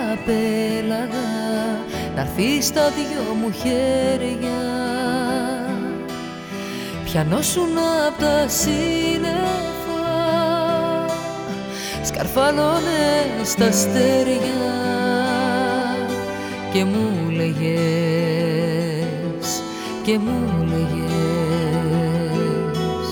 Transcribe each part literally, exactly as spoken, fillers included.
απέλαγα να'ρθείς στα δυο μου χέρια. Πιανόσουν απ' τα σύννεφα, σκαρφαλώνες τα αστέρια και μου λέγες, και μου λέγες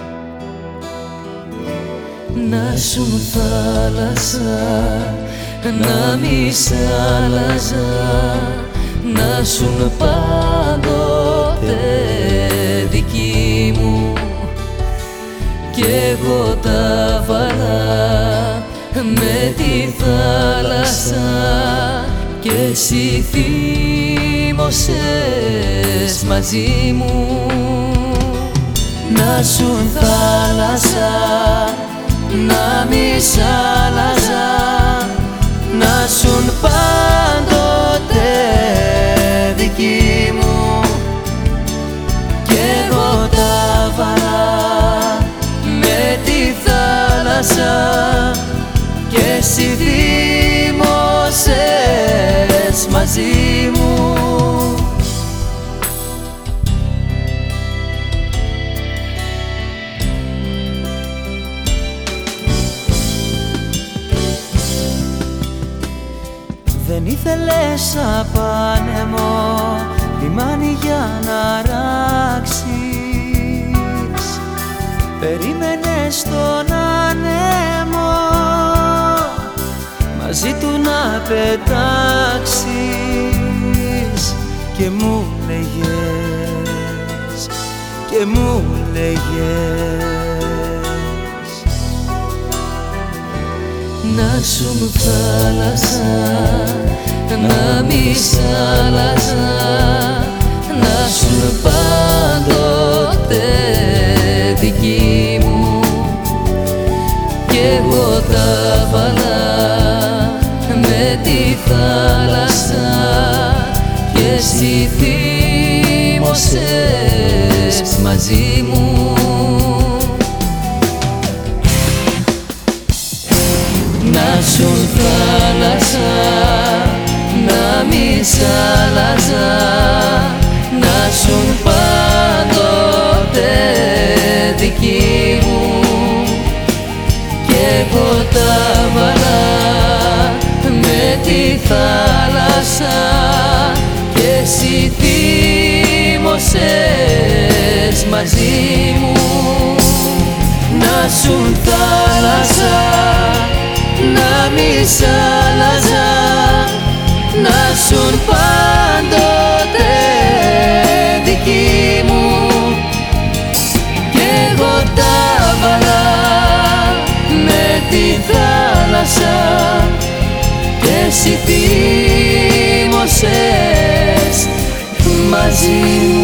να σουν θάλασσα, να μη σ' άλλαζα, να σουν πάντοτε δική μου κι εγώ τα βάλα με τη θάλασσα και εσύ θύμωσες μαζί μου. Να σουν θάλασσα, να μη σ' άλλαζα, να σουν πάντοτε δική μου κι εγώ τα βάλα με τη θάλασσα και εσύ θύμωσες μαζί μου. Δεν ήθελες απάνεμο λιμάνι για να ράξεις, περίμενες τον άνεμο μαζί του να πετάξεις και μου λέγες, και μου λέγες να σουν θάλασσα, να μη σ' άλλαζα, να σουν πάντοτε δική μου κι εγώ τα βάλα με τη θάλασσα και εσύ θύμωσες μαζί μου. Να σουν θάλασσα, να μη σ' άλλαζα, να σουν πάντοτε δική μου κι εγώ τα βάλα με τη θάλασσα και εσύ θύμωσες μαζί μου. Να σουν θάλασσα, να μη σ' άλλαζα, να σουν πάντοτε δική μου κι εγώ τα βάλα με τη θάλασσα και εσύ θύμωσες μαζί μου.